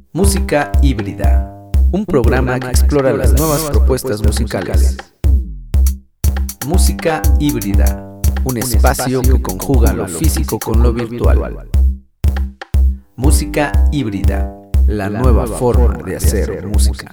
Música híbrida, un programa que explora las nuevas propuestas musicales. Música híbrida, un espacio que conjuga lo físico con lo virtual. Música híbrida, la nueva forma de hacer música.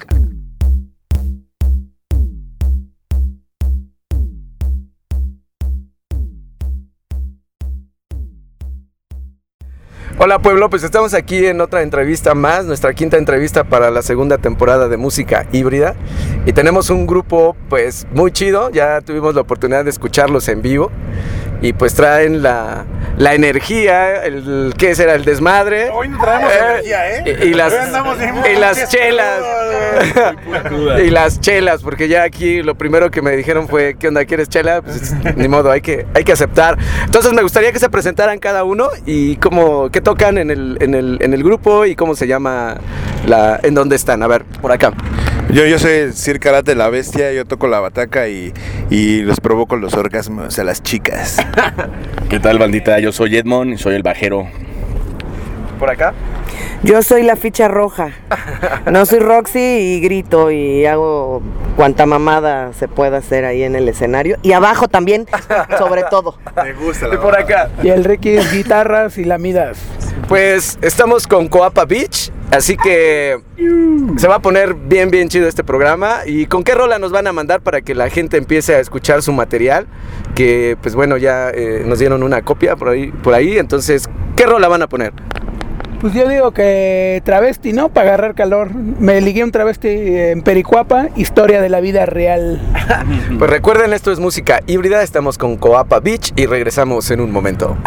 Hola pueblo, pues estamos aquí en otra entrevista más, nuestra quinta entrevista para la segunda temporada de Música Híbrida, y tenemos un grupo pues muy chido. Ya tuvimos la oportunidad de escucharlos en vivo y pues traen la energía, ¿qué será? El desmadre. Hoy no traemos energía, y las chelas. Y las chelas, porque ya aquí lo primero que me dijeron fue, ¿qué onda? ¿Quieres chela? Pues ni modo, hay que aceptar. Entonces me gustaría que se presentaran cada uno y qué tocan en el grupo y cómo se llama, en dónde están. A ver, por acá. Yo soy Sir Karate la Bestia, yo toco la bataca y los provoco los orgasmos a las chicas. ¿Qué tal, bandita? Yo soy Edmond y soy el bajero. Por acá. Yo soy la ficha roja. No soy Roxy y grito y hago cuanta mamada se pueda hacer ahí en el escenario. Y abajo también, sobre todo. Me gusta la Y por acá. Y el Ricky es guitarras y lamidas. Pues estamos con Coapa Beach, así que se va a poner bien chido este programa. ¿Y con qué rola nos van a mandar para que la gente empiece a escuchar su material? Que pues bueno, ya nos dieron una copia por ahí. Entonces, ¿qué rola van a poner? Pues yo digo que travesti, ¿no? Para agarrar calor. Me ligué un travesti en Pericuapa, historia de la vida real. Pues recuerden, esto es Música Híbrida, estamos con Coapa Beach y regresamos en un momento.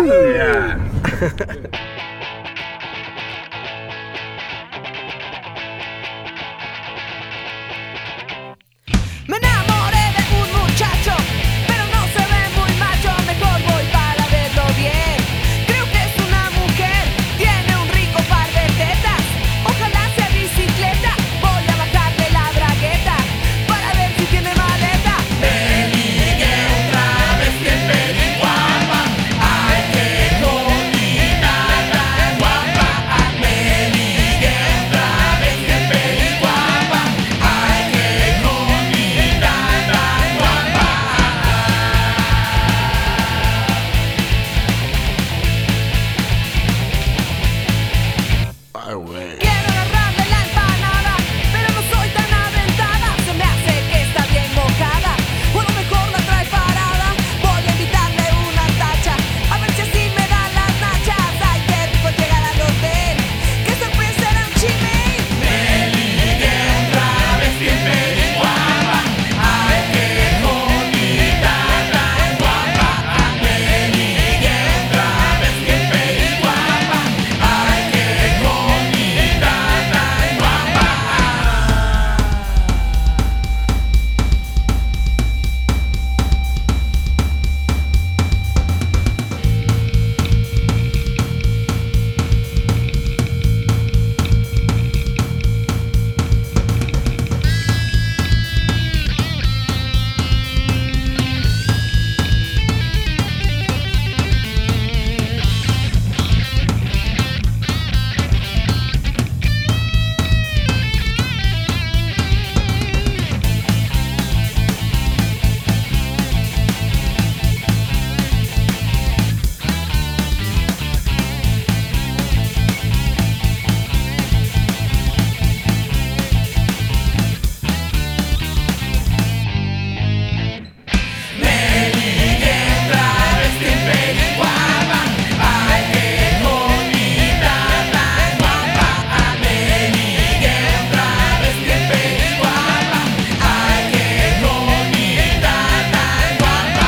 Me enamoré de un muchacho, pero no se ve muy macho. Mejor voy para verlo bien. Creo que es una mujer, tiene un rico par de tetas. Ojalá sea bicicleta, voy a bajarle la bragueta para ver si tiene maleta. Me ligué otra vez que Pericuapa. Ay, qué bonita tan guapa. Me ligué otra vez que Pericuapa. Ay, qué bonita tan guapa. Quiero agarrarle la empanada, pero no soy tan aventada. Se me hace que está bien mojada, o a lo mejor la trae parada. Voy a invitarle una tacha, a ver si así me dan las nachas. Ay, qué rico llegar al hotel, qué sorpresa era un chimey. Me ligué otra vez que Pericuapa. Ay, qué bonita tan guapa. Me ligué otra vez que Pericuapa. Ay, qué bonita tan guapa. Me ligué otra vez que Pericuapa. Ay, qué bonita tan guapa. Me ligué otra vez que Pericuapa. Ay, qué bonita tan guapa.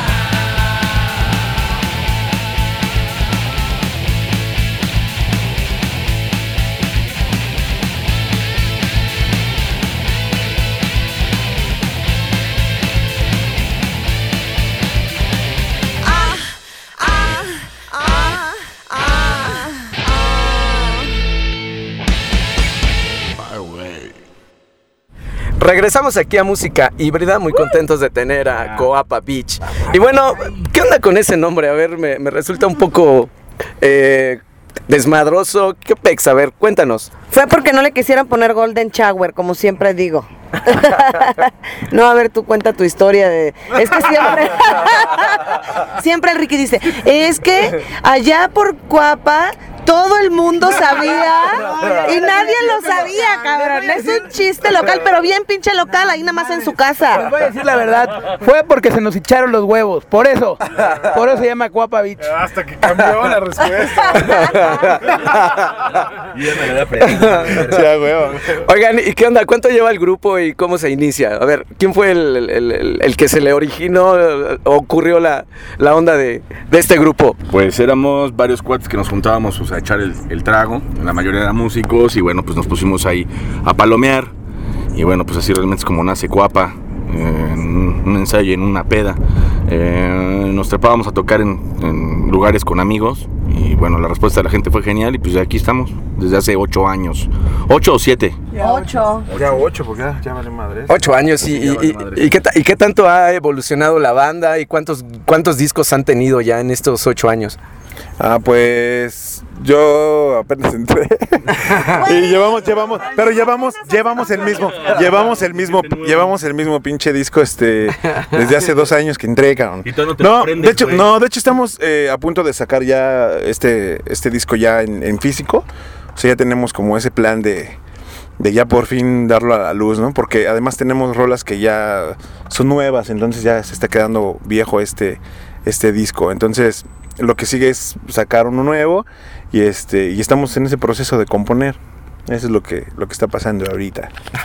Ah, ah, ah, ah, ah. Regresamos aquí a Música Híbrida, muy contentos de tener a Coapa Beach. Y bueno, ¿qué onda con ese nombre? A ver, me resulta un poco desmadroso. ¿Qué pex? A ver, cuéntanos. Fue porque no le quisieron poner Golden Shower, como siempre digo. No, a ver, tú cuenta tu historia de... Es que siempre... Siempre el Ricky dice, es que allá por Cuapa todo el mundo sabía y nadie lo sabía, cabrón. Es un chiste local, pero bien pinche local, ahí nada más en su Les casa. voy a decir la verdad, fue porque se nos echaron los huevos, por eso se llama Cuapa Beach. Hasta que cambió la respuesta. Sí, a huevo. Oigan, ¿y qué onda? ¿Cuánto lleva el grupo y cómo se inicia? A ver, ¿quién fue el que se le originó, ocurrió la onda de este grupo? Pues éramos varios cuates que nos juntábamos pues, a echar el trago, la mayoría eran músicos y bueno, pues nos pusimos ahí a palomear y bueno, pues así realmente es como nace Cuapa, en un ensayo, en una peda. Nos trepábamos a tocar en lugares con amigos y bueno, la respuesta de la gente fue genial y pues aquí estamos desde hace 8 años, 8 o 7. 8. Ya 8, porque ya vale madre. 8 años y qué tanto ha evolucionado la banda y cuántos discos han tenido ya en estos 8 años. Pues yo apenas entré y llevamos el mismo pinche disco desde hace 2 años que entré, cabrón. Y todo De hecho estamos a punto de sacar ya este disco ya en físico. O sea, ya tenemos como ese plan de ya por fin darlo a la luz, ¿no? Porque además tenemos rolas que ya son nuevas, entonces ya se está quedando viejo este disco. Entonces lo que sigue es sacar uno nuevo y estamos en ese proceso de componer. Eso es lo que está pasando ahorita.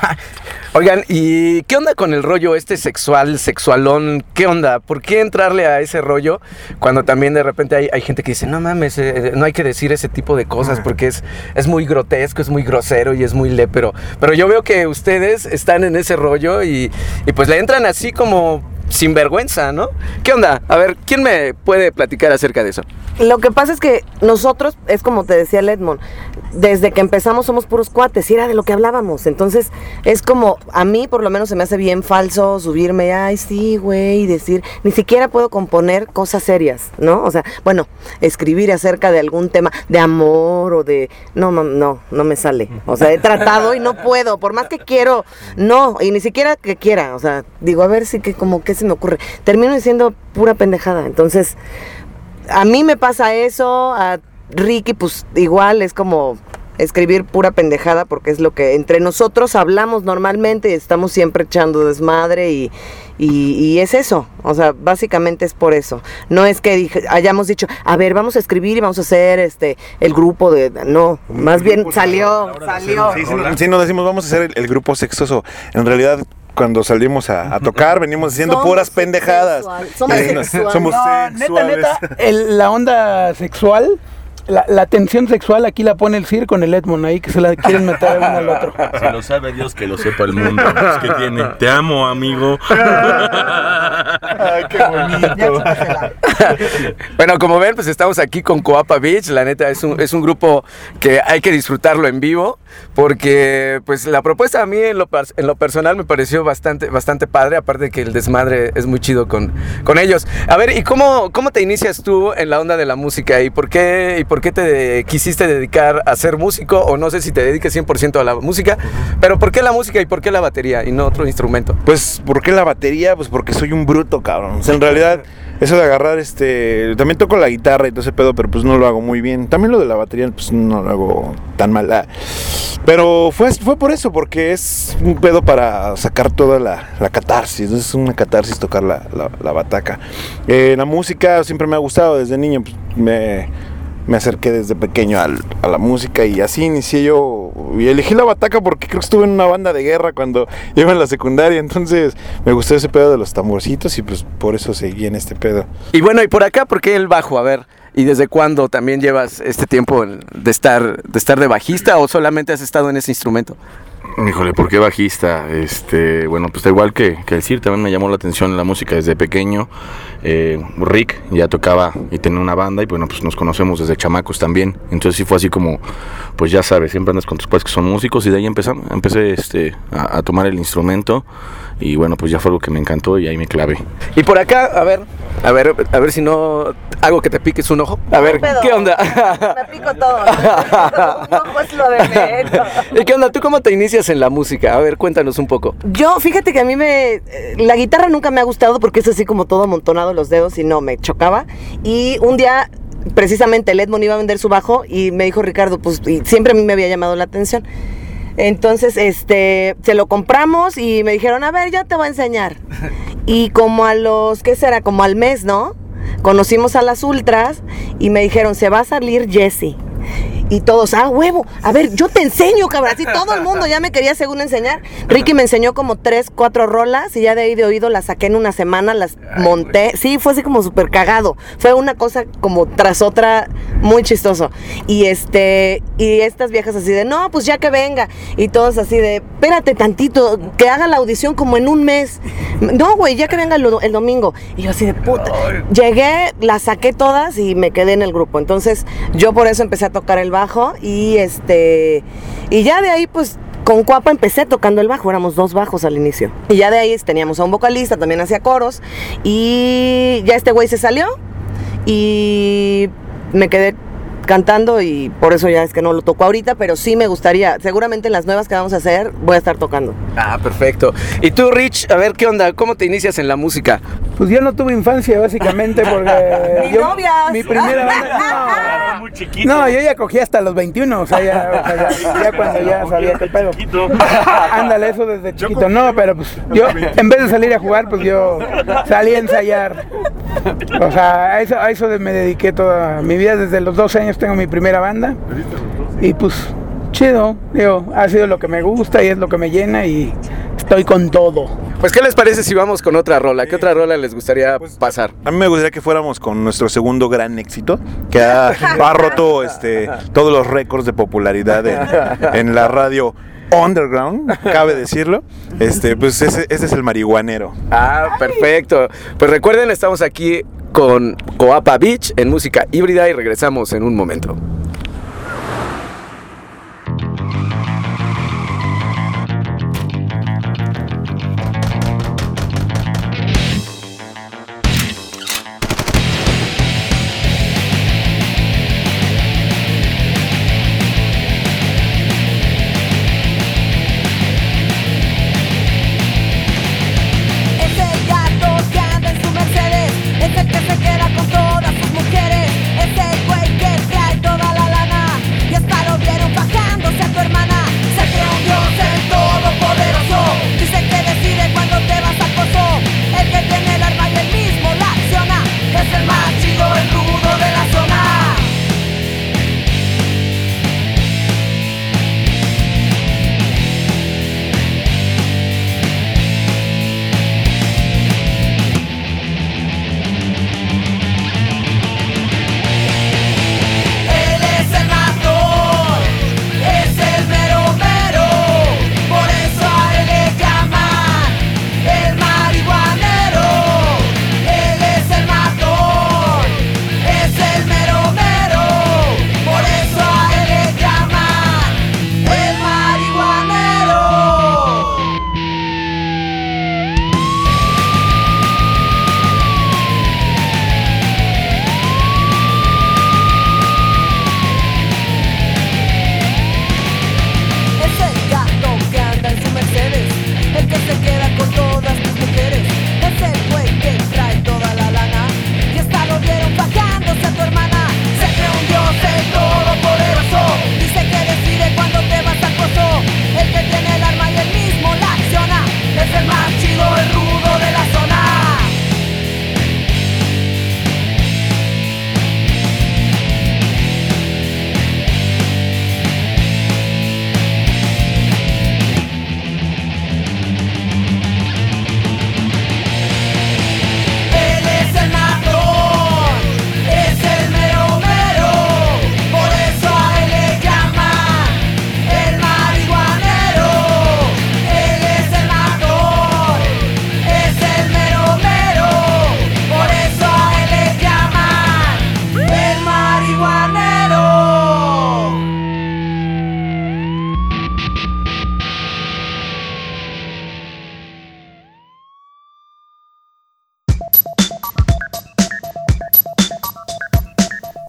Oigan, ¿y qué onda con el rollo sexualón? ¿Qué onda? ¿Por qué entrarle a ese rollo cuando también de repente hay gente que dice, no mames, no hay que decir ese tipo de cosas porque es muy grotesco, es muy grosero y es muy lépero? Pero yo veo que ustedes están en ese rollo y pues le entran así como sin vergüenza, ¿no? ¿Qué onda? A ver, ¿quién me puede platicar acerca de eso? Lo que pasa es que nosotros, es como te decía el Edmond, desde que empezamos somos puros cuates y era de lo que hablábamos. Entonces es como, a mí por lo menos se me hace bien falso subirme, ay sí, güey, y decir, ni siquiera puedo componer cosas serias, ¿no? O sea, bueno, escribir acerca de algún tema de amor o de... No me sale. O sea, he tratado y no puedo, por más que quiero, no, y ni siquiera que quiera. O sea, digo, a ver si que como que se me ocurre. Termino diciendo pura pendejada. Entonces, a mí me pasa eso, a Ricky pues igual es como escribir pura pendejada porque es lo que entre nosotros hablamos normalmente y estamos siempre echando desmadre y es eso, o sea, básicamente es por eso. No es que hayamos dicho, a ver, vamos a escribir y vamos a hacer el grupo de... No, más bien salió. Sí, nos decimos, vamos a hacer el grupo sexoso. En realidad, cuando salimos a tocar, venimos diciendo puras pendejadas. Somos sexuales. Somos sexuales. Neta, la onda sexual, la tensión sexual aquí la pone el Sir con el Edmond ahí que se la quieren meter uno al otro. Si lo sabe Dios, que lo sepa el mundo. Es que tiene. Te amo, amigo. Ay, qué bonito. Bueno, como ven, pues estamos aquí con Cuapa Beach. La neta es un grupo que hay que disfrutarlo en vivo porque pues la propuesta a mí en lo personal me pareció bastante padre, aparte de que el desmadre es muy chido con ellos. A ver, ¿y cómo te inicias tú en la onda de la música y por qué te quisiste dedicar a ser músico? O no sé si te dediques 100% a la música, pero ¿por qué la música y por qué la batería y no otro instrumento? Pues, ¿por qué la batería? Pues porque soy un bruto, cabrón. O sea, en realidad, eso de agarrar, también toco la guitarra y todo ese pedo, pero pues no lo hago muy bien. También lo de la batería, pues no lo hago tan mal. Pero fue por eso, porque es un pedo para sacar toda la catarsis. Es una catarsis tocar la bataca. La música siempre me ha gustado desde niño, pues, me acerqué desde pequeño a la música y así inicié yo. Y elegí la bataca porque creo que estuve en una banda de guerra cuando iba en la secundaria. Entonces me gustó ese pedo de los tamborcitos y pues por eso seguí en este pedo. Y bueno, ¿y por acá por qué el bajo? A ver, ¿y desde cuándo también llevas este tiempo de estar de bajista o solamente has estado en ese instrumento? Híjole, ¿por qué bajista? Bueno, pues da igual que el Sir, también me llamó la atención la música desde pequeño. Rick ya tocaba y tenía una banda y bueno, pues nos conocemos desde chamacos también. Entonces sí fue así como, pues ya sabes, siempre andas con tus padres que son músicos y de ahí empecé a tomar el instrumento Y bueno, pues ya fue algo que me encantó y ahí me clavé. Y por acá, a ver si no hago que te piques un ojo. A ver, Pedo. ¿qué onda? Me pico todo. No, pues lo de menos. ¿Y qué onda? ¿Tú cómo te inicias en la música? A ver, cuéntanos un poco. Yo, fíjate que a mí la guitarra nunca me ha gustado porque es así como todo amontonado los dedos y no, me chocaba. Y un día, precisamente, el Edmond iba a vender su bajo y me dijo Ricardo, pues, y siempre a mí me había llamado la atención. Entonces, se lo compramos y me dijeron, a ver, ya te voy a enseñar. Y como a los, ¿qué será? Como al mes, ¿no? Conocimos a las ultras y me dijeron, se va a salir Jessie. Y todos, huevo, a ver, yo te enseño, cabrón. Así todo el mundo ya me quería según enseñar. Ricky me enseñó como 3, 4 rolas y ya de ahí de oído las saqué en una semana, las monté. Sí, fue así como súper cagado. Fue una cosa como tras otra, muy chistoso. Y estas viejas así de, no, pues ya que venga. Y todos así de, espérate tantito, que haga la audición como en un mes. No, güey, ya que venga el domingo. Y yo así de puta. Llegué, las saqué todas y me quedé en el grupo. Entonces, yo por eso empecé a tocar el bajo y ya de ahí pues con Cuapa empecé tocando el bajo, éramos 2 bajos al inicio y ya de ahí teníamos a un vocalista, también hacía coros y ya este güey se salió y me quedé cantando y por eso ya es que no lo toco ahorita, pero sí me gustaría, seguramente en las nuevas que vamos a hacer voy a estar tocando. Perfecto. Y tú, Rich, a ver, ¿qué onda? ¿Cómo te inicias en la música? Pues yo no tuve infancia, básicamente, porque Ni novias. Mi primera banda... Muy chiquito. No, yo ya cogí hasta los 21, o sea, ya cuando ya sabía qué pedo. Ándale, eso desde chiquito. No, pero pues yo, en vez de salir a jugar, pues yo salí a ensayar. O sea, a eso me dediqué toda mi vida. Desde los 12 años tengo mi primera banda. Y pues, chido, digo, ha sido lo que me gusta y es lo que me llena y estoy con todo. Pues, ¿qué les parece si vamos con otra rola? ¿Qué otra rola les gustaría pasar? A mí me gustaría que fuéramos con nuestro segundo gran éxito, que ha roto todos los récords de popularidad en la radio underground, cabe decirlo. Pues ese es el Marihuanero. Perfecto. Pues recuerden, estamos aquí con Coapa Beach en música híbrida y regresamos en un momento. Ese gato que anda en su Mercedes, ese que se queda con todas sus mujeres, ese güey que trae toda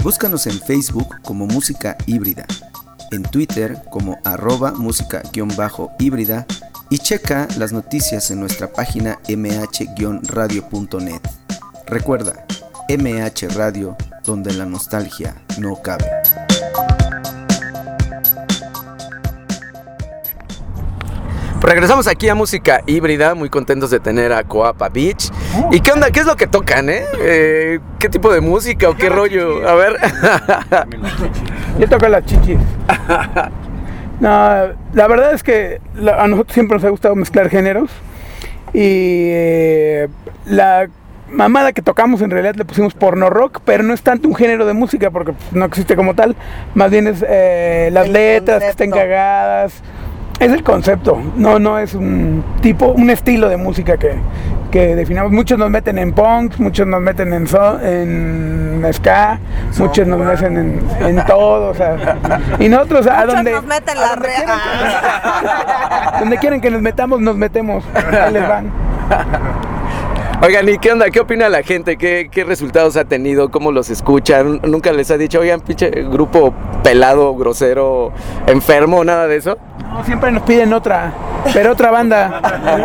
Búscanos en Facebook como Música Híbrida, en Twitter como @música_híbrida y checa las noticias en nuestra página mh-radio.net. Recuerda, MH Radio, donde la nostalgia no cabe. Regresamos aquí a Música Híbrida, muy contentos de tener a Coapa Beach. ¿Y qué onda? ¿Qué es lo que tocan, ¿Qué tipo de música o qué rollo? A ver. Yo toco las chichis. No, la verdad es que a nosotros siempre nos ha gustado mezclar géneros. Y la mamada que tocamos en realidad le pusimos porno rock, pero no es tanto un género de música porque no existe como tal. Más bien es las letras que estén cagadas. Es el concepto, no es un estilo de música que definamos. Muchos nos meten en punk, muchos nos meten en ska, muchos nos meten en todo, o sea, y nosotros a donde nos meten la donde quieren que nos metemos, ahí les van. Oigan, ¿y qué onda? ¿Qué opina la gente? ¿Qué resultados ha tenido? ¿Cómo los escuchan? ¿Nunca les ha dicho, oigan, pinche grupo pelado, grosero, enfermo, nada de eso? No, siempre nos piden otra banda.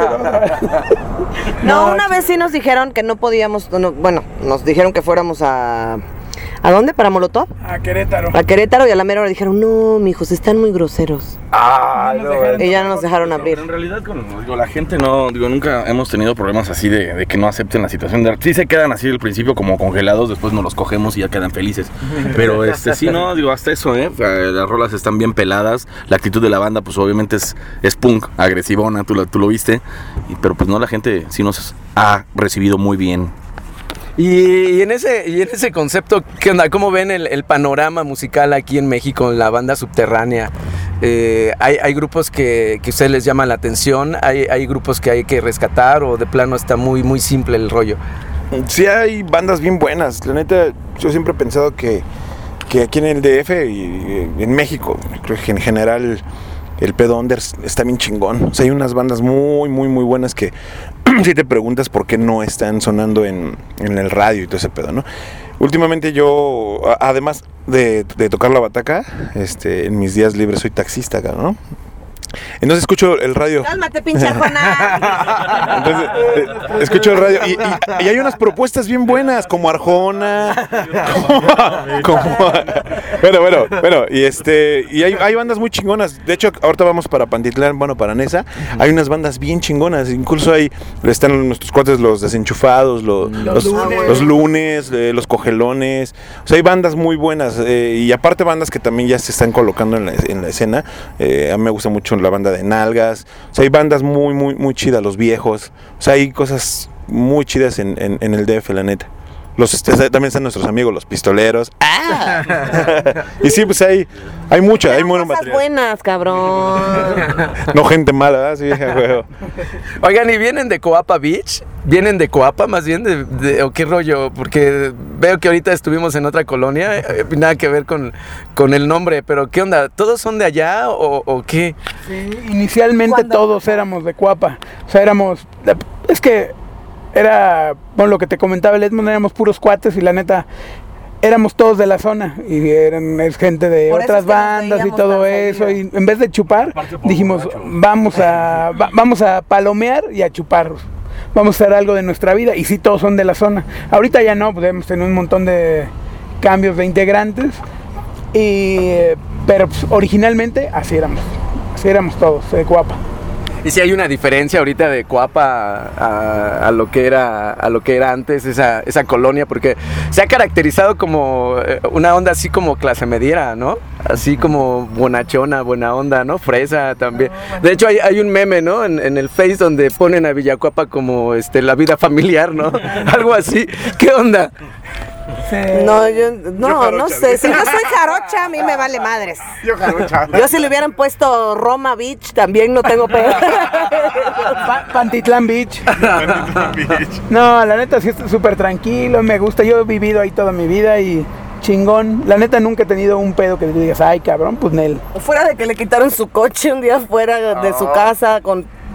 No, una vez sí nos dijeron que no podíamos, nos dijeron que fuéramos ¿a dónde? ¿Para Molotov? A Querétaro. A Querétaro, y a la mera hora dijeron, no, mijos, están muy groseros. Y ya no nos dejaron abrir. Pero en realidad, la gente nunca hemos tenido problemas así de que no acepten la situación. Sí se quedan así al principio como congelados, después nos los cogemos y ya quedan felices. Pero sí, hasta eso, las rolas están bien peladas. La actitud de la banda, pues obviamente es punk, agresivona, tú lo viste. Pero pues no, la gente sí nos ha recibido muy bien. Y en ese concepto, ¿qué onda? ¿Cómo ven el panorama musical aquí en México, en la banda subterránea? ¿Hay grupos que ustedes les llaman la atención? ¿Hay grupos que hay que rescatar o de plano está muy, muy simple el rollo? Sí hay bandas bien buenas. La neta, yo siempre he pensado que aquí en el DF y en México, creo que en general el pedo under está bien chingón. O sea, hay unas bandas muy, muy, muy buenas que si te preguntas por qué no están sonando en el radio y todo ese pedo, ¿no? Últimamente yo, además de tocar la bataca, en mis días libres soy taxista, ¿no? Entonces escucho el radio. Cálmate, pinche Arjona. Entonces escucho el radio y hay unas propuestas bien buenas como Arjona, bueno, y hay bandas muy chingonas. De hecho, ahorita vamos para Pantitlán, para Nesa. Hay unas bandas bien chingonas. Incluso están nuestros cuates, los Desenchufados, los lunes, los Cogelones. O sea, hay bandas muy buenas y aparte bandas que también ya se están colocando en la escena. A mí me gusta mucho la banda de Nalgas. O sea, hay bandas muy, muy, muy chidas, Los Viejos. O sea, hay cosas muy chidas en el DF, la neta. También están nuestros amigos, los Pistoleros. Y sí, pues hay mucha, hay buen material. Buenas, cabrón. No gente mala, ¿verdad? Sí, juego. Oigan, ¿y vienen de Coapa Beach? ¿Vienen de Coapa más bien? ¿O qué rollo? Porque veo que ahorita estuvimos en otra colonia, nada que ver con el nombre, pero ¿qué onda? ¿Todos son de allá o qué? Sí, inicialmente todos éramos de Coapa. O sea, es que era, lo que te comentaba el Edmond, éramos puros cuates y la neta éramos todos de la zona y es gente de otras bandas y todo eso, y en vez de chupar dijimos vamos a palomear y a chupar, vamos a hacer algo de nuestra vida, y sí, todos son de la zona. Ahorita ya no, pues hemos tenido un montón de cambios de integrantes, pero pues, originalmente así éramos todos de Coapa. ¿Y si hay una diferencia ahorita de Coapa a lo que era antes esa colonia? Porque se ha caracterizado como una onda así como clase mediera, ¿no? Así como bonachona, buena onda, ¿no? Fresa también. De hecho hay un meme, ¿no? En el Face donde ponen a Villacuapa como la vida familiar, ¿no? Algo así. ¿Qué onda? No, no sé. Si yo soy jarocha, a mí me vale madres. Yo si le hubieran puesto Roma Beach, también no tengo pedo. Pantitlán Beach. No, la neta sí es súper tranquilo, me gusta. Yo he vivido ahí toda mi vida y chingón. La neta nunca he tenido un pedo que digas, ay cabrón, pues Nel. Fuera de que le quitaron su coche un día fuera de su casa con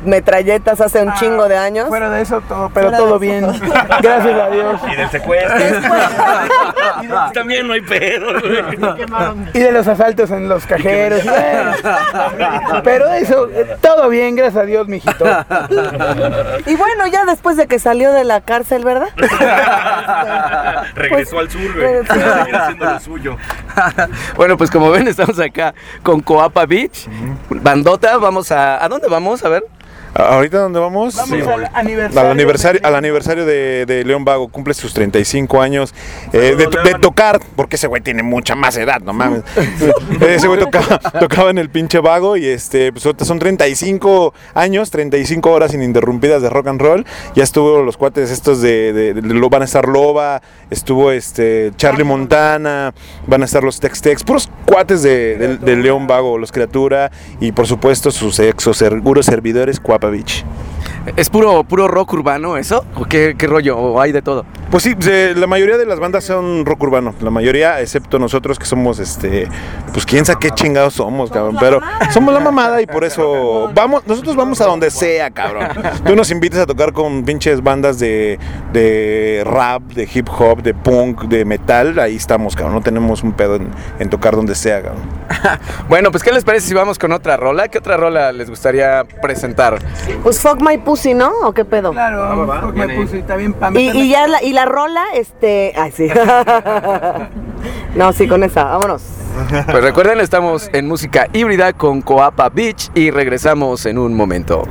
metralletas hace un chingo de años. Fuera de eso, todo, pero Fuera todo de bien. eso. Gracias a Dios. Y del secuestro. También no hay pedo, güey. Y de los asaltos en los cajeros. Pero eso, todo bien, gracias a Dios, mijito. Y bueno, ya después de que salió de la cárcel, ¿verdad? Regresó al sur, güey. regresó. Seguir haciendo lo suyo. Bueno, pues como ven, estamos acá con Coapa Beach. Bandota, vamos ¿a dónde vamos? A ver. ¿Ahorita dónde vamos? Vamos al Al aniversario de León Vago, cumple sus 35 años de tocar, porque ese güey tiene mucha más edad, no mames. Ese güey tocaba en el pinche Vago y pues ahorita son 35 años, 35 horas ininterrumpidas de rock and roll. Ya estuvo los cuates estos van a estar Loba, estuvo Charlie Montana, van a estar los Tex-Tex, puros cuates de León Vago, los Criatura y por supuesto sus seguros servidores, Coapa Beach. ¿Es puro rock urbano eso? ¿O qué rollo? ¿O hay de todo? Pues sí, la mayoría de las bandas son rock urbano, la mayoría, excepto nosotros que somos, pues quién sabe qué chingados somos, cabrón, pero somos la mamada y por eso nosotros vamos a donde sea, cabrón. Tú nos invitas a tocar con pinches bandas de rap, de hip hop, de punk, de metal, ahí estamos, cabrón, no tenemos un pedo en tocar donde sea, cabrón. Bueno, pues ¿qué les parece si vamos con otra rola? ¿Qué otra rola les gustaría presentar? Pues Fuck My Pussy, ¿no? ¿O qué pedo? Claro, me puse, está bien para Y ya la rola, ay, sí. No, sí, con esa, vámonos. Pues recuerden, estamos en música híbrida con Coapa Beach y regresamos en un momento.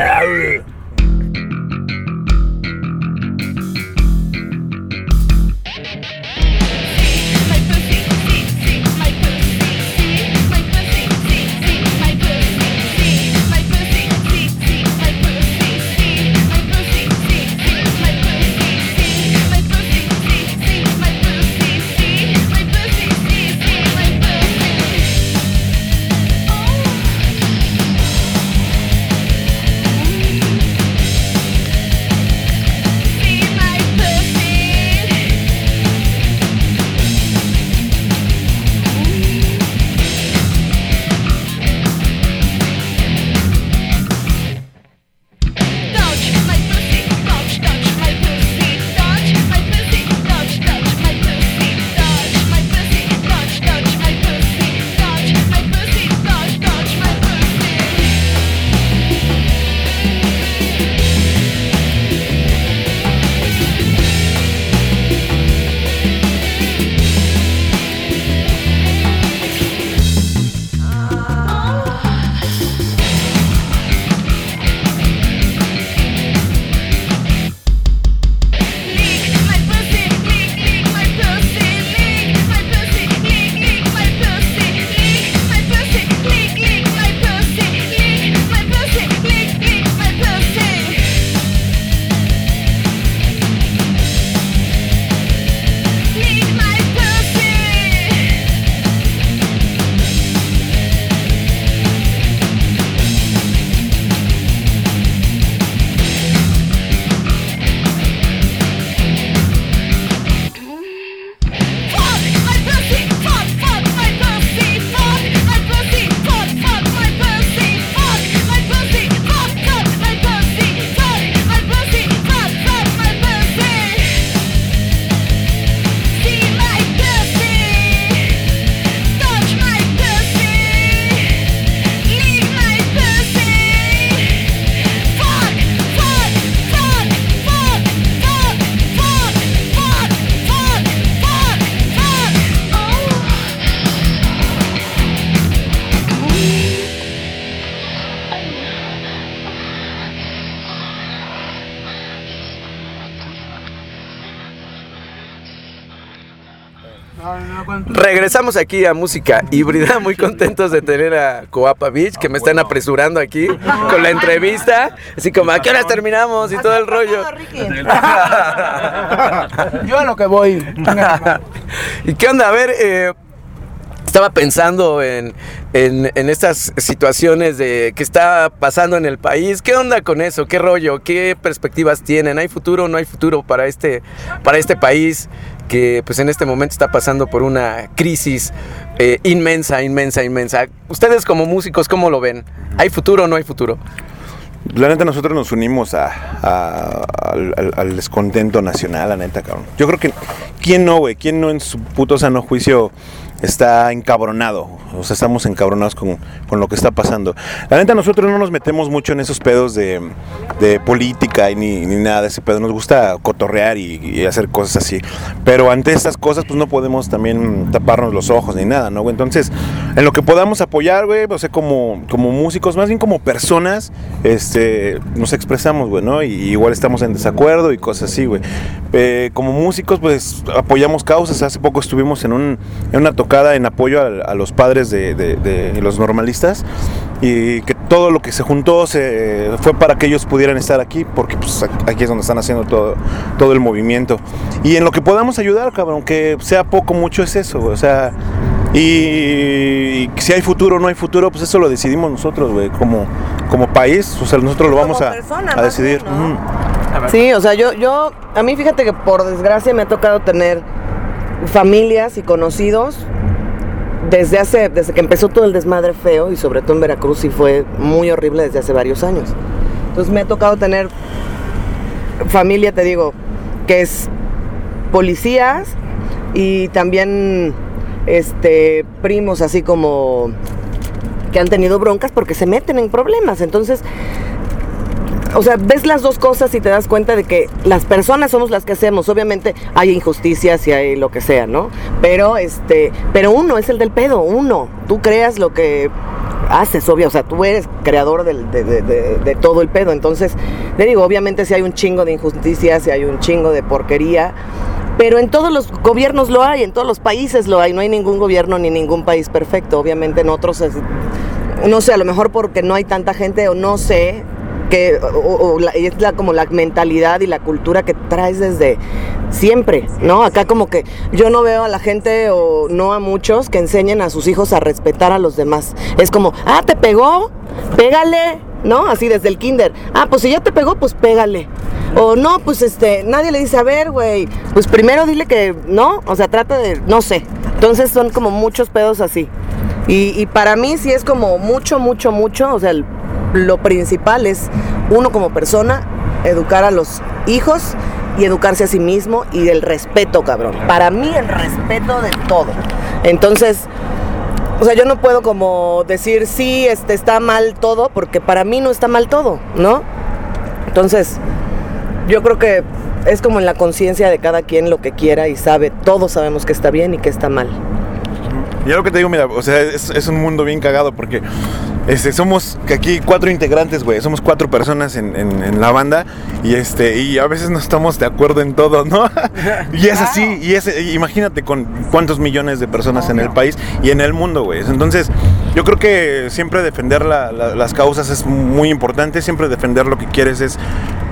Regresamos aquí a música híbrida, muy contentos de tener a Coapa Beach, que me están apresurando aquí con la entrevista, así como ¿a qué horas terminamos? Y todo el rollo. Yo a lo que voy. ¿Y qué onda? A ver, estaba pensando en estas situaciones de que está pasando en el país. ¿Qué onda con eso? ¿Qué rollo? ¿Qué perspectivas tienen? ¿Hay futuro o no hay futuro para este país que pues en este momento está pasando por una crisis inmensa? Ustedes como músicos, ¿cómo lo ven? ¿Hay futuro o no hay futuro? La neta, nosotros nos unimos al descontento nacional, la neta, cabrón. Yo creo que, ¿quién no, güey? ¿Quién no en su puto sano juicio está encabronado? O sea, estamos encabronados con lo que está pasando. La neta, nosotros no nos metemos mucho en esos pedos de política y ni nada de ese pedo. Nos gusta cotorrear y hacer cosas así. Pero ante estas cosas, pues no podemos también taparnos los ojos ni nada, ¿no, güey? Entonces, en lo que podamos apoyar, güey, o sea, como músicos, más bien como personas, nos expresamos, güey, ¿no? Y igual estamos en desacuerdo y cosas así, güey. Como músicos, pues apoyamos causas. Hace poco estuvimos en una tocada en apoyo a los padres de los normalistas, y que todo lo que se juntó fue para que ellos pudieran estar aquí, porque pues aquí es donde están haciendo todo el movimiento. Y en lo que podamos ayudar, cabrón, aunque sea poco, mucho, es eso, güey. O sea, y si hay futuro o no hay futuro, pues eso lo decidimos nosotros, güey, como país. O sea, nosotros lo vamos a decidir. Bien, ¿no? Sí, o sea, a mí fíjate que por desgracia me ha tocado tener familias y conocidos desde que empezó todo el desmadre feo, y sobre todo en Veracruz sí fue muy horrible desde hace varios años. Entonces me ha tocado tener familia, te digo, que es policías, y también primos así como que han tenido broncas porque se meten en problemas. Entonces, o sea, ves las dos cosas y te das cuenta de que las personas somos las que hacemos. Obviamente hay injusticias y hay lo que sea, ¿no? Pero uno es el del pedo, uno. Tú creas lo que haces, obvio. O sea, tú eres creador de todo el pedo. Entonces, le digo, obviamente si hay un chingo de injusticias, si hay un chingo de porquería, pero en todos los gobiernos lo hay, en todos los países lo hay. No hay ningún gobierno ni ningún país perfecto. Obviamente en otros, no sé, a lo mejor porque no hay tanta gente, o no sé, que es como la mentalidad y la cultura que traes desde siempre, ¿no? Acá como que yo no veo a la gente, o no a muchos, que enseñen a sus hijos a respetar a los demás. Es como, ¿te pegó? Pégale, ¿no? Así desde el kinder. Pues si ya te pegó, pues pégale. O no, pues nadie le dice, a ver, güey, pues primero dile que no, o sea, trata de, no sé. Entonces son como muchos pedos así. Y para mí sí es como mucho, o sea, lo principal es uno como persona, educar a los hijos y educarse a sí mismo, y el respeto, cabrón. Para mí el respeto de todo. Entonces, o sea, yo no puedo como decir sí, está mal todo, porque para mí no está mal todo, ¿no? Entonces, yo creo que es como en la conciencia de cada quien lo que quiera y sabe, todos sabemos que está bien y que está mal. Y lo que te digo, mira, o sea, es un mundo bien cagado, porque somos aquí 4 integrantes, güey, somos 4 personas en la banda, y a veces no estamos de acuerdo en todo, ¿no? Y es así, imagínate con cuántos millones de personas en el país y en el mundo, güey. Entonces, yo creo que siempre defender las causas es muy importante, siempre defender lo que quieres es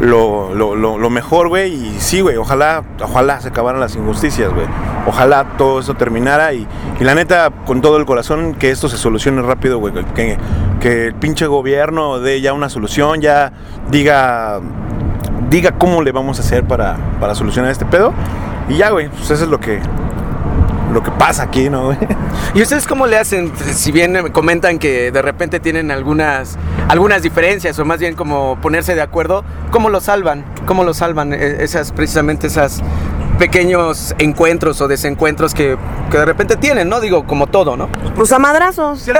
lo mejor, güey. Y sí, güey, ojalá se acabaran las injusticias, güey. Ojalá todo eso terminara, y la neta, con todo el corazón, que esto se solucione rápido, güey. Que el pinche gobierno dé ya una solución, ya diga cómo le vamos a hacer para solucionar este pedo. Y ya, güey, pues eso es lo que pasa aquí, ¿no, güey? ¿Y ustedes cómo le hacen? Si bien comentan que de repente tienen algunas diferencias, o más bien como ponerse de acuerdo, ¿cómo lo salvan? ¿Cómo lo salvan precisamente esas pequeños encuentros o desencuentros que de repente tienen, ¿no? Digo, como todo, ¿no? Pues a madrazos.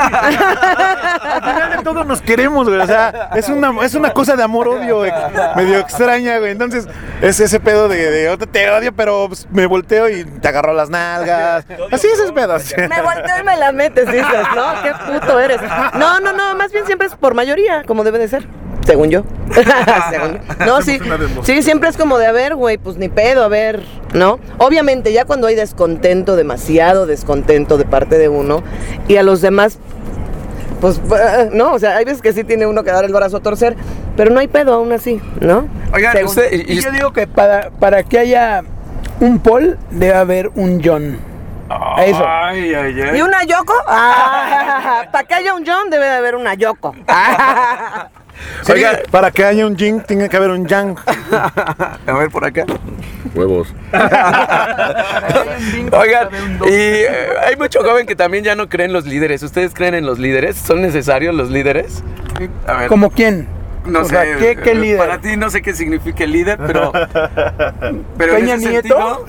Al final de todo nos queremos, güey. O sea, es una cosa de amor-odio, güey, medio extraña, güey. Entonces, es ese pedo de te odio, pero pues, me volteo y te agarro las nalgas. Así es ese pedo. Me volteo y me la metes, dices, ¿no? Qué puto eres. No, más bien siempre es por mayoría, como debe de ser. Según yo. No, sí, siempre es como de, a ver, güey, pues ni pedo, a ver, ¿no? Obviamente, ya cuando hay descontento, demasiado descontento de parte de uno, y a los demás, pues, no, o sea, hay veces que sí tiene uno que dar el brazo a torcer, pero no hay pedo aún así, ¿no? Oigan, yo digo que para que haya un Paul, debe haber un John. Eso. Ay. ¿Y una Yoko? Para que haya un John, debe de haber una Yoko. Sí, oiga, para que haya un yin, tiene que haber un yang. A ver, por acá. Huevos. Oigan, y hay mucho joven que también ya no creen los líderes. ¿Ustedes creen en los líderes? ¿Son necesarios los líderes? A ver. ¿Como quién? no O sé. sea, ¿qué líder? Para ti no sé qué significa el líder, pero ¿Peña en ese Nieto?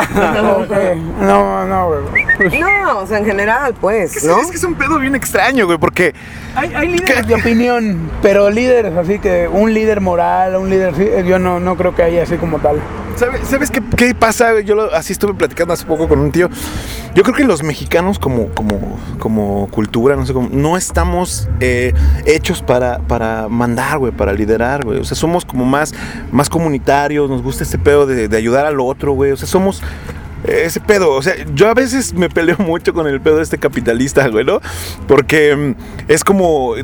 No, güey. No, o sea, en general, pues, ¿no? ¿no? Es que es un pedo bien extraño, güey, porque... Hay líderes de opinión, pero líderes así que un líder moral, un líder así, yo no creo que haya así como tal. ¿Sabes qué pasa? Así estuve platicando hace poco con un tío. Yo creo que los mexicanos como cultura, no sé cómo, no estamos hechos para mandar, güey, para liderar, güey. O sea, somos como más comunitarios, nos gusta este pedo de ayudar al otro, güey. O sea, somos... ese pedo, o sea, yo a veces me peleo mucho con el pedo de este capitalista, güey, ¿no? Porque es como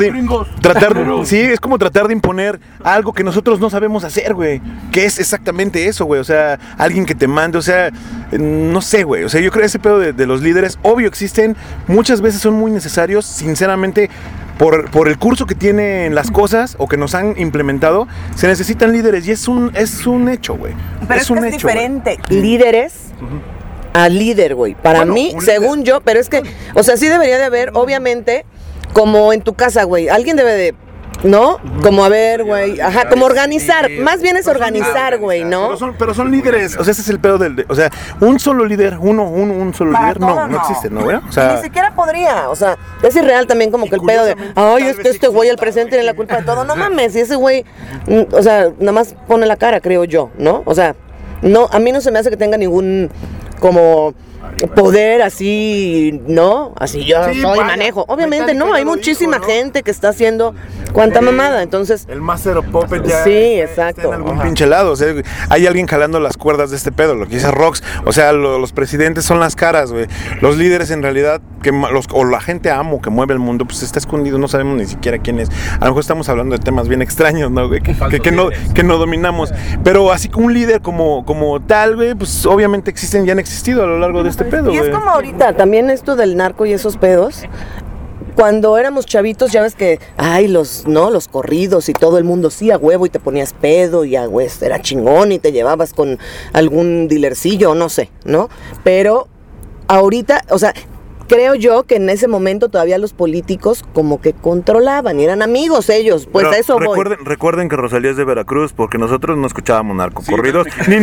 sí, es como tratar de imponer algo que nosotros no sabemos hacer, güey. Que es exactamente eso, güey. O sea, alguien que te mande, o sea, no sé, güey. O sea, yo creo que ese pedo de los líderes, obvio existen, muchas veces son muy necesarios, sinceramente. Por el curso que tienen las cosas o que nos han implementado, se necesitan líderes y es un hecho, güey. Pero es que es diferente. Líderes a líder, güey. Para mí, según yo, pero es que, o sea, sí debería de haber, obviamente, como en tu casa, güey. Alguien debe de, ¿no? Como a ver, güey. Ajá, como organizar. Más bien es organizar, güey, ¿no? Pero son líderes. O sea, ese es el pedo o sea, un solo líder, un solo líder, no existe, ¿no, güey? O sea, ni siquiera podría. O sea, es irreal también como que el pedo de, ay, es que este güey, el presidente, tiene la culpa de todo. No mames, y ese güey, o sea, nada más pone la cara, creo yo, ¿no? O sea, no, a mí no se me hace que tenga ningún como poder así, ¿no? Así yo soy manejo. Obviamente no, hay muchísima gente que está haciendo cuanta mamada, entonces... El Master of Puppets ya sí, exacto. está en algún pinche lado, o sea, hay alguien jalando las cuerdas de este pedo, lo que dice Rox, o sea, los presidentes son las caras, güey. Los líderes en realidad, o la gente amo que mueve el mundo, pues está escondido, no sabemos ni siquiera quién es. A lo mejor estamos hablando de temas bien extraños, ¿no, güey? Que no dominamos. Pero así como un líder como tal, güey, pues obviamente existen y han existido a lo largo de este pedo, y güey. es como ahorita, también esto del narco y esos pedos. Cuando éramos chavitos, ya ves que, ay, los corridos y todo el mundo, sí, a huevo, y te ponías pedo, y a huevo, era chingón, y te llevabas con algún dealercillo, no sé, ¿no? Pero ahorita, o sea, creo yo que en ese momento todavía los políticos como que controlaban y eran amigos ellos, pues pero a eso recuerden que Rosalía es de Veracruz, porque nosotros no escuchábamos narcocorridos, ni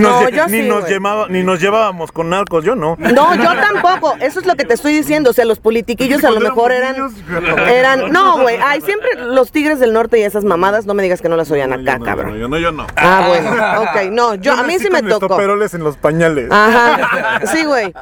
nos llevábamos con narcos, yo no. No, yo tampoco, eso es lo que te estoy diciendo, o sea, los politiquillos a lo mejor eran, no, güey, ay, siempre los Tigres del Norte y esas mamadas, no me digas que no las oían acá, cabrón. Yo no. Ah, bueno, ok, no, a mí sí me tocó. Estoperoles en los pañales. Ajá, sí, güey,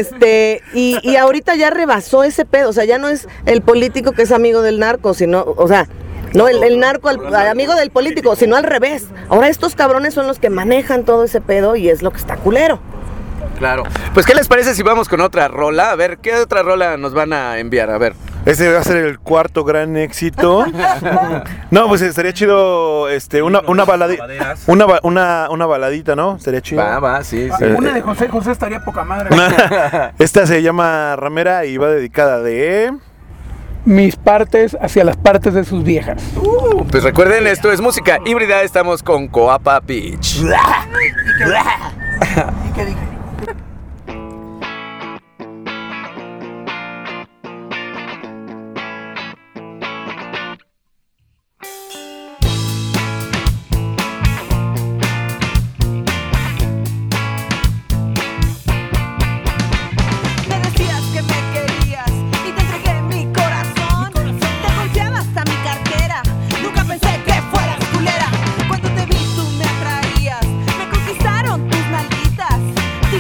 y ahorita ya rebasó ese pedo, o sea, ya no es el político que es amigo del narco, sino, o sea, no el narco al amigo del político, sino al revés. Ahora estos cabrones son los que manejan todo ese pedo y es lo que está culero. Claro. Pues, ¿qué les parece si vamos con otra rola? A ver, ¿qué otra rola nos van a enviar? A ver. Ese va a ser el cuarto gran éxito. No, pues estaría chido una baladita. Una baladita, ¿no? Estaría chido. Va, sí. Una de José estaría poca madre. Esta se llama Ramera y va dedicada de... Mis partes hacia las partes de sus viejas. Pues recuerden, esto es música híbrida, estamos con Coapa Beach. ¿Y qué dije? Cuando te vi tú me atraías, me conquistaron tus nalguitas.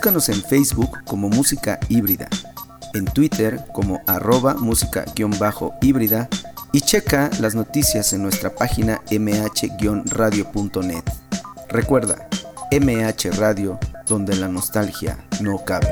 Búscanos en Facebook como Música Híbrida, en Twitter como @música_híbrida y checa las noticias en nuestra página mh-radio.net. Recuerda, MH Radio, donde la nostalgia no cabe.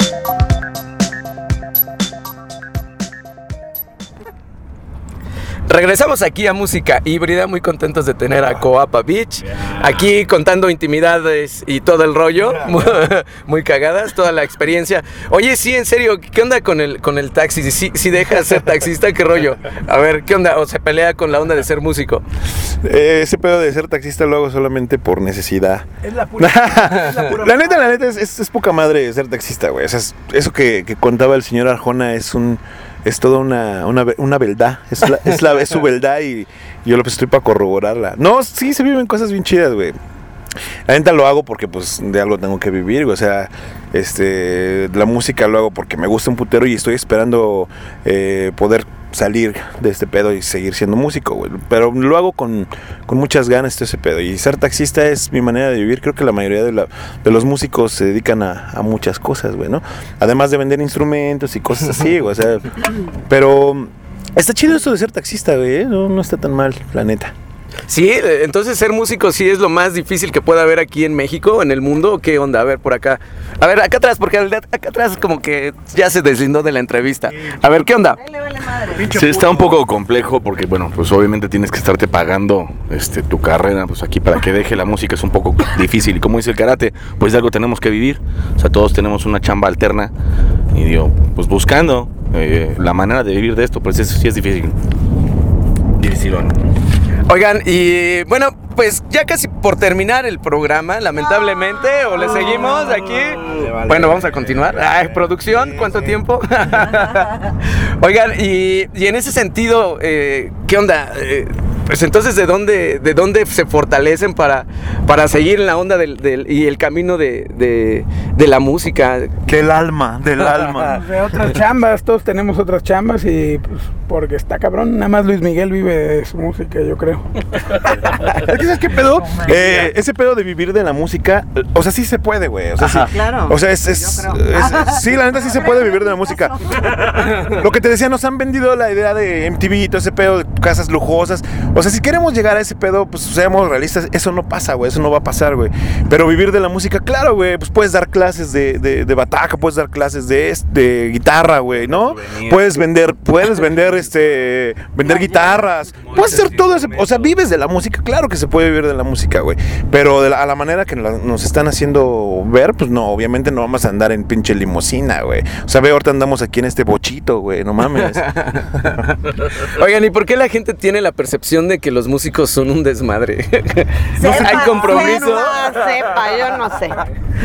Regresamos aquí a Música Híbrida, muy contentos de tener a Coapa Beach, aquí contando intimidades y todo el rollo, muy cagadas, toda la experiencia. Oye, sí, en serio, ¿qué onda con el taxi? Si deja de ser taxista, ¿qué rollo? A ver, ¿qué onda? ¿O se pelea con la onda de ser músico? Ese pedo de ser taxista lo hago solamente por necesidad. Es la pura. La neta es poca madre ser taxista, güey. O sea, eso que contaba el señor Arjona es toda una verdad, es su verdad y yo estoy para corroborarla. No, sí, se viven cosas bien chidas, güey. La neta lo hago porque pues de algo tengo que vivir, güey. O sea, la música lo hago porque me gusta un putero y estoy esperando poder salir de este pedo y seguir siendo músico, güey. Pero lo hago con muchas ganas ese pedo. Y ser taxista es mi manera de vivir. Creo que la mayoría de los músicos se dedican a muchas cosas, güey, ¿no? Además de vender instrumentos y cosas así, güey. O sea, pero está chido esto de ser taxista, güey, ¿eh? No está tan mal, la neta. Sí, entonces ser músico sí es lo más difícil que pueda haber aquí en México, en el mundo. ¿Qué onda? A ver, por acá. A ver, acá atrás, porque acá atrás como que ya se deslindó de la entrevista. A ver, ¿qué onda? Sí, está un poco complejo porque, bueno, pues obviamente tienes que estarte pagando tu carrera, pues aquí para que deje la música es un poco difícil. Y como dice el karate, pues de algo tenemos que vivir. O sea, todos tenemos una chamba alterna y digo, pues buscando la manera de vivir de esto, pues eso sí es difícil. Dificilón. Oigan, y bueno, pues ya casi por terminar el programa, lamentablemente, o le seguimos aquí. Bueno, vamos a continuar. Ay, producción, ¿cuánto tiempo? Oigan, y en ese sentido, ¿qué onda? Pues entonces, ¿de dónde se fortalecen para seguir en la onda y el camino de la música? Del alma. De otras chambas, todos tenemos otras chambas y pues porque está cabrón, nada más Luis Miguel vive de su música, yo creo. ¿Sabes qué pedo? Ese pedo de vivir de la música, o sea, sí se puede, güey. O sea, sí. Claro. O sea, sí, la neta sí se puede vivir de la música. Lo que te decía, nos han vendido la idea de MTV y todo ese pedo de casas lujosas. O sea, si queremos llegar a ese pedo, pues seamos realistas, eso no pasa, güey, eso no va a pasar, güey. Pero vivir de la música, claro, güey, pues puedes dar clases de bataca, puedes dar clases de guitarra, güey, ¿no? Puedes vender guitarras, puedes hacer todo eso, o sea, vives de la música, claro que se puede vivir de la música, güey. Pero a la manera que nos están haciendo ver, pues no, obviamente no vamos a andar en pinche limusina, güey. O sea, ve, ahorita andamos aquí en este bochito, güey, no mames. Oigan, ¿y por qué la gente tiene la percepción de que los músicos son un desmadre? ¿Hay compromiso? Yo no sé.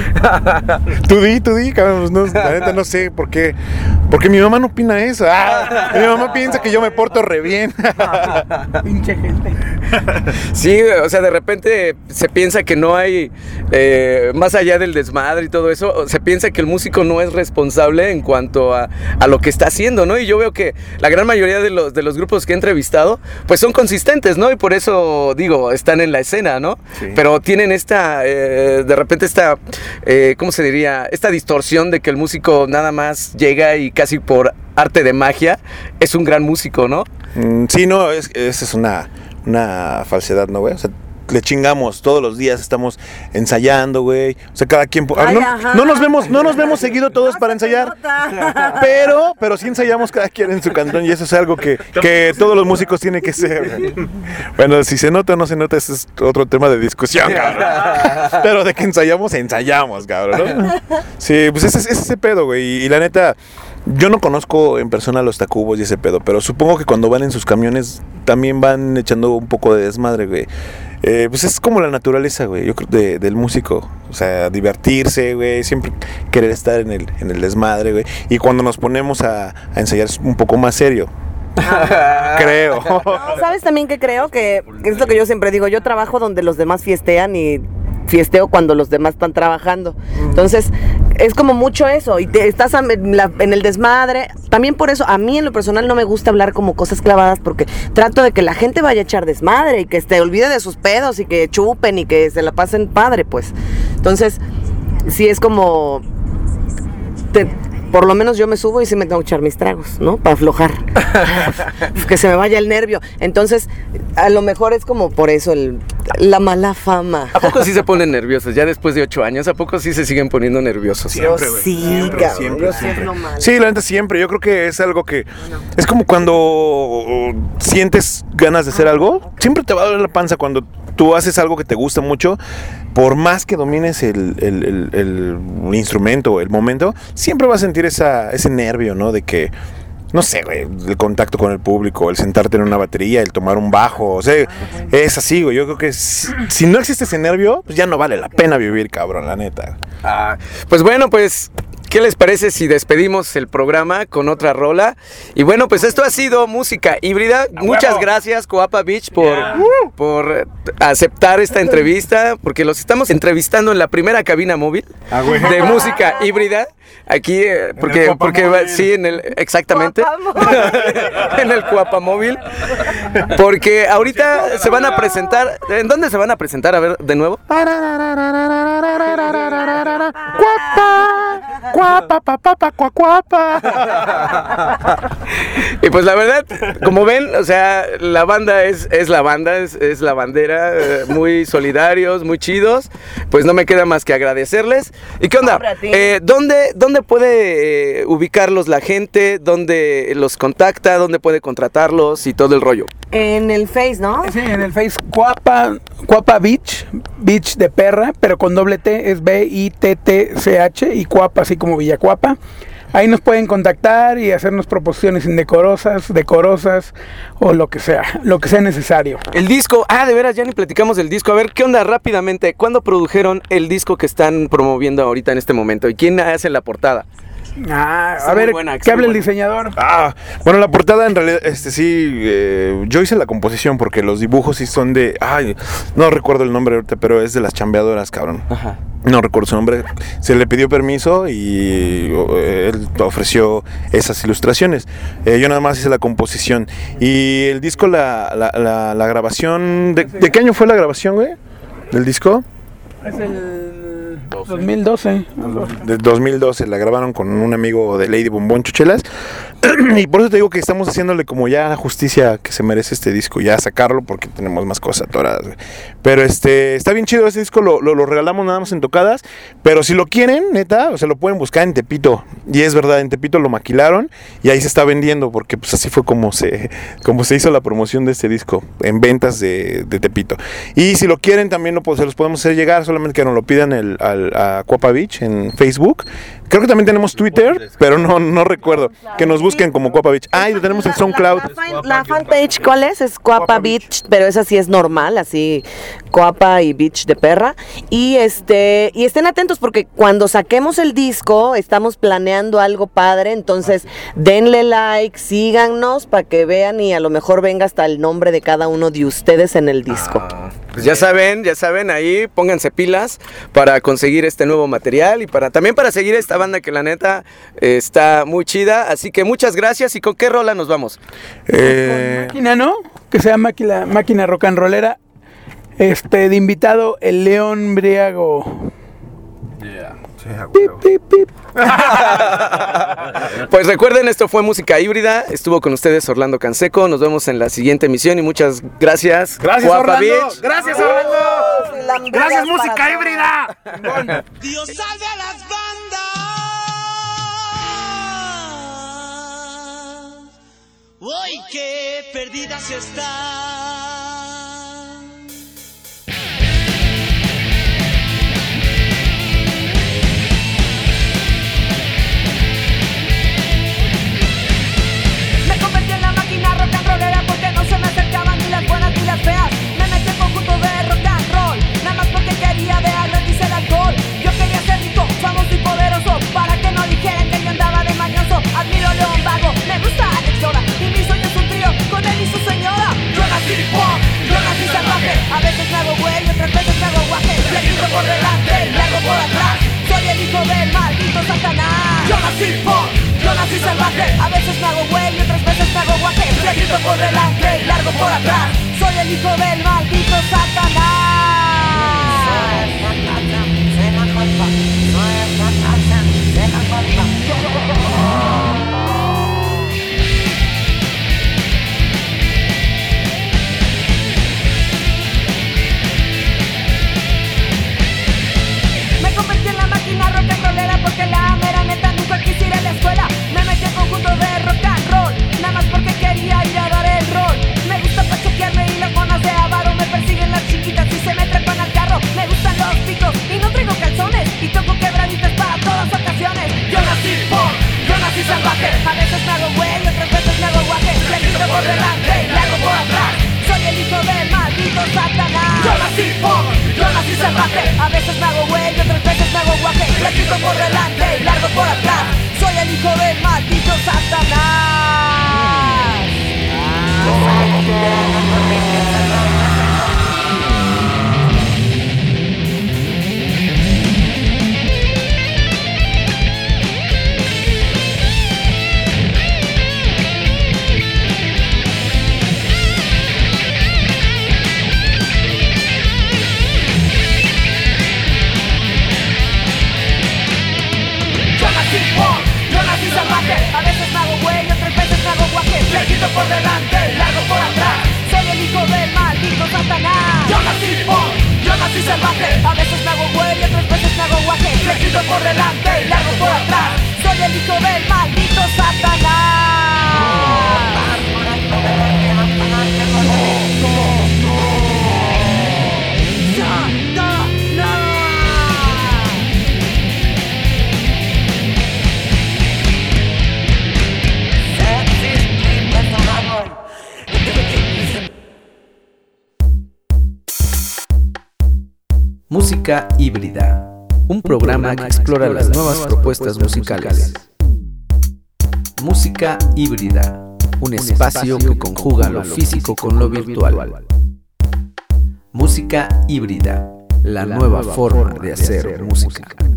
Tú di, cabrón, no, la neta no sé por qué. Porque mi mamá no opina eso. Mi mamá piensa que yo me porto re bien. Pinche gente. Sí, o sea, de repente se piensa que no hay, más allá del desmadre y todo eso, se piensa que el músico no es responsable en cuanto a lo que está haciendo, ¿no? Y yo veo que la gran mayoría de los grupos que he entrevistado, pues son consistentes, ¿no? Y por eso, digo, están en la escena, ¿no? Sí. Pero tienen de repente ¿cómo se diría? Esta distorsión de que el músico nada más llega y casi por arte de magia es un gran músico, ¿no? Sí, no, esa es una falsedad, ¿no, güey? O sea, le chingamos todos los días, estamos ensayando, güey. O sea, cada quien no nos vemos seguido todos para ensayar. Pero sí ensayamos cada quien en su cantón y eso es algo que todos los músicos tienen que ser, güey. Bueno, si se nota o no se nota, ese es otro tema de discusión, cabrón. Pero de que ensayamos, cabrón, ¿no? Sí, pues ese es ese pedo, güey. Y la neta, yo no conozco en persona a los Tacubos y ese pedo, pero supongo que cuando van en sus camiones también van echando un poco de desmadre, güey. Pues es como la naturaleza, güey, yo creo, del músico. O sea, divertirse, güey, siempre querer estar en el desmadre, güey. Y cuando nos ponemos a ensayar es un poco más serio. Creo. No, ¿sabes también que creo? Que es lo que yo siempre digo, yo trabajo donde los demás fiestean y fiesteo cuando los demás están trabajando. Entonces, es como mucho eso, y estás en el desmadre. También por eso, a mí en lo personal no me gusta hablar como cosas clavadas, porque trato de que la gente vaya a echar desmadre y que se olvide de sus pedos y que chupen y que se la pasen padre, pues. Entonces, sí es como por lo menos yo me subo y sí me tengo que echar mis tragos, ¿no? Para aflojar. Que se me vaya el nervio. Entonces, a lo mejor es como por eso la mala fama. ¿A poco sí se ponen nerviosos? Ya después de 8 años, ¿a poco sí se siguen poniendo nerviosos? Siempre, güey. Sí, cabrón. Sí, la neta siempre. Yo creo que es algo que... Es como cuando sientes ganas de hacer algo. Siempre te va a doler la panza cuando tú haces algo que te gusta mucho. Por más que domines el instrumento, el momento, siempre vas a sentir ese nervio, ¿no? De que... No sé, güey, el contacto con el público, el sentarte en una batería, el tomar un bajo, o sea, es así, güey. Yo creo que si no existe ese nervio, pues ya no vale la pena vivir, cabrón, la neta. Pues bueno, pues, ¿qué les parece si despedimos el programa con otra rola? Y bueno, pues esto ha sido Música Híbrida. Muchas gracias, Coapa Beach, por aceptar esta entrevista, porque los estamos entrevistando en la primera cabina móvil de Música Híbrida. Aquí, porque sí, exactamente, en el Coapa Móvil, porque ahorita se van a presentar, ¿en dónde se van a presentar? A ver, de nuevo. Y pues la verdad, como ven, o sea, la banda es la banda, es la bandera, muy solidarios, muy chidos. Pues no me queda más que agradecerles. ¿Y qué onda? ¿Dónde puede ubicarlos la gente? ¿Dónde los contacta? ¿Dónde puede contratarlos? Y todo el rollo. En el Face, ¿no? Sí, en el Face Coapa Beach, Beach de perra, pero con doble T, es B-I-T-T-C-H, y Coapa, así como Villacuapa. Ahí nos pueden contactar y hacernos proposiciones indecorosas, decorosas, o lo que sea necesario. El disco, de veras, ya ni platicamos del disco. A ver, ¿qué onda rápidamente? ¿Cuándo produjeron el disco que están promoviendo ahorita en este momento? ¿Y quién hace la portada? A ver, ¿qué habla el diseñador? Bueno, la portada en realidad, yo hice la composición porque los dibujos sí son de, no recuerdo el nombre ahorita, pero es de las chambeadoras, cabrón. Ajá. No recuerdo su nombre. Se le pidió permiso y él ofreció esas ilustraciones. Yo nada más hice la composición. Y el disco, la grabación, ¿de qué año fue la grabación, güey? ¿Del disco? Es el 2012. De 2012, la grabaron con un amigo de Lady Bombón Chuchelas. Y por eso te digo que estamos haciéndole como ya la justicia que se merece este disco, ya sacarlo porque tenemos más cosas atoradas, güey. Pero está bien chido ese disco, lo regalamos nada más en tocadas, pero si lo quieren, neta, o sea, lo pueden buscar en Tepito. Y es verdad, en Tepito lo maquilaron y ahí se está vendiendo porque pues así fue como se hizo la promoción de este disco, en ventas de Tepito. Y si lo quieren también se los podemos hacer llegar, solamente que nos lo pidan a Coapa Beach en Facebook. Creo que también tenemos Twitter, pero no recuerdo. Que nos busquen como Coapa Beach. Y lo tenemos en SoundCloud. La fanpage, ¿cuál es? Es Coapa Beach, pero esa sí es normal, así Coapa y Beach de perra. Y estén atentos porque cuando saquemos el disco estamos planeando algo padre, entonces denle like, síganos para que vean y a lo mejor venga hasta el nombre de cada uno de ustedes en el disco. Pues ya saben, ahí pónganse pilas para conseguir este nuevo material y también para seguir esta banda que la neta está muy chida. Así que muchas gracias. ¿Y con qué rola nos vamos? Con Máquina, ¿no? Que sea máquina rock and rollera. De invitado el León Briago. Yeah. Pip, pip, pip. Pues recuerden, esto fue Música Híbrida. Estuvo con ustedes Orlando Canseco. Nos vemos en la siguiente emisión y muchas gracias. Gracias, Coapa Orlando. Beach. Gracias, Orlando. Gracias, Música Híbrida. Dios salve a las bandas. Uy, qué perdidas están. Me convertí en la máquina rock and rollera porque no se me acercaban ni las buenas ni las feas. Me metí en conjunto de rock and roll, nada más porque quería dejar gratis el alcohol. Yo quería ser rico, famoso y poderoso, para que no dijeran que yo andaba de mañoso. Admiro a León Vago, me gusta Alex Lora, y mi sueño es un trío con él y su señora. Yo nací pop, yo nací salvaje, a veces me hago güey, otras veces me hago guaje. Le grito por delante y le hago por atrás, soy el hijo del maldito Satanás. Yo nací pop, yo nací salvaje, a veces me hago güey, otras veces me hago guaje. Le grito por delante y largo por atrás, soy el hijo del maldito Satanás. soy salvaje. A veces me hago güey y otras veces me hago guaje. Flexido por delante y largo por atrás. Soy el hijo del maldito Música híbrida, un programa que explora las nuevas propuestas musicales. Música híbrida, un espacio que conjuga lo físico con lo virtual. Música híbrida, la nueva forma de hacer música.